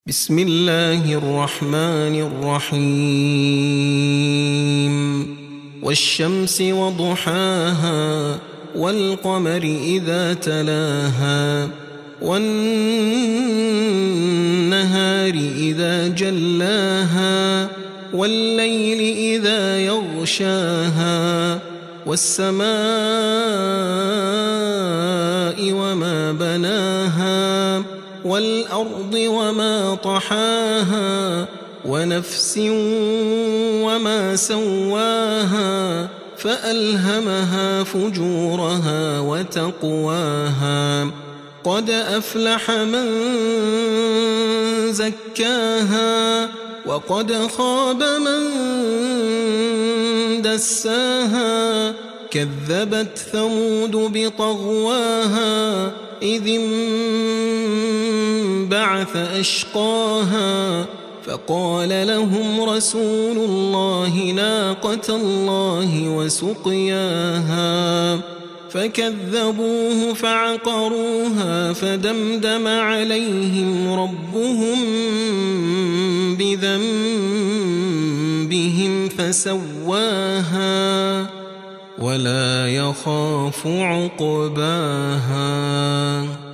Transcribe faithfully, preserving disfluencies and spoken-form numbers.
بسم الله الرحمن الرحيم والشمس وضحاها والقمر إذا تلاها والنهار إذا جلاها والليل إذا يغشاها والسماء وما بناها والأرض وما طحاها ونفس وما سواها فألهمها فجورها وتقواها قد أفلح من زكاها وقد خاب من دساها كذبت ثمود بطغواها إذ انبعث أشقاها فقال لهم رسول الله ناقة الله وسقياها فكذبوه فعقروها فدمدم عليهم ربهم بذنبهم فسواها ولا يخاف عقباها.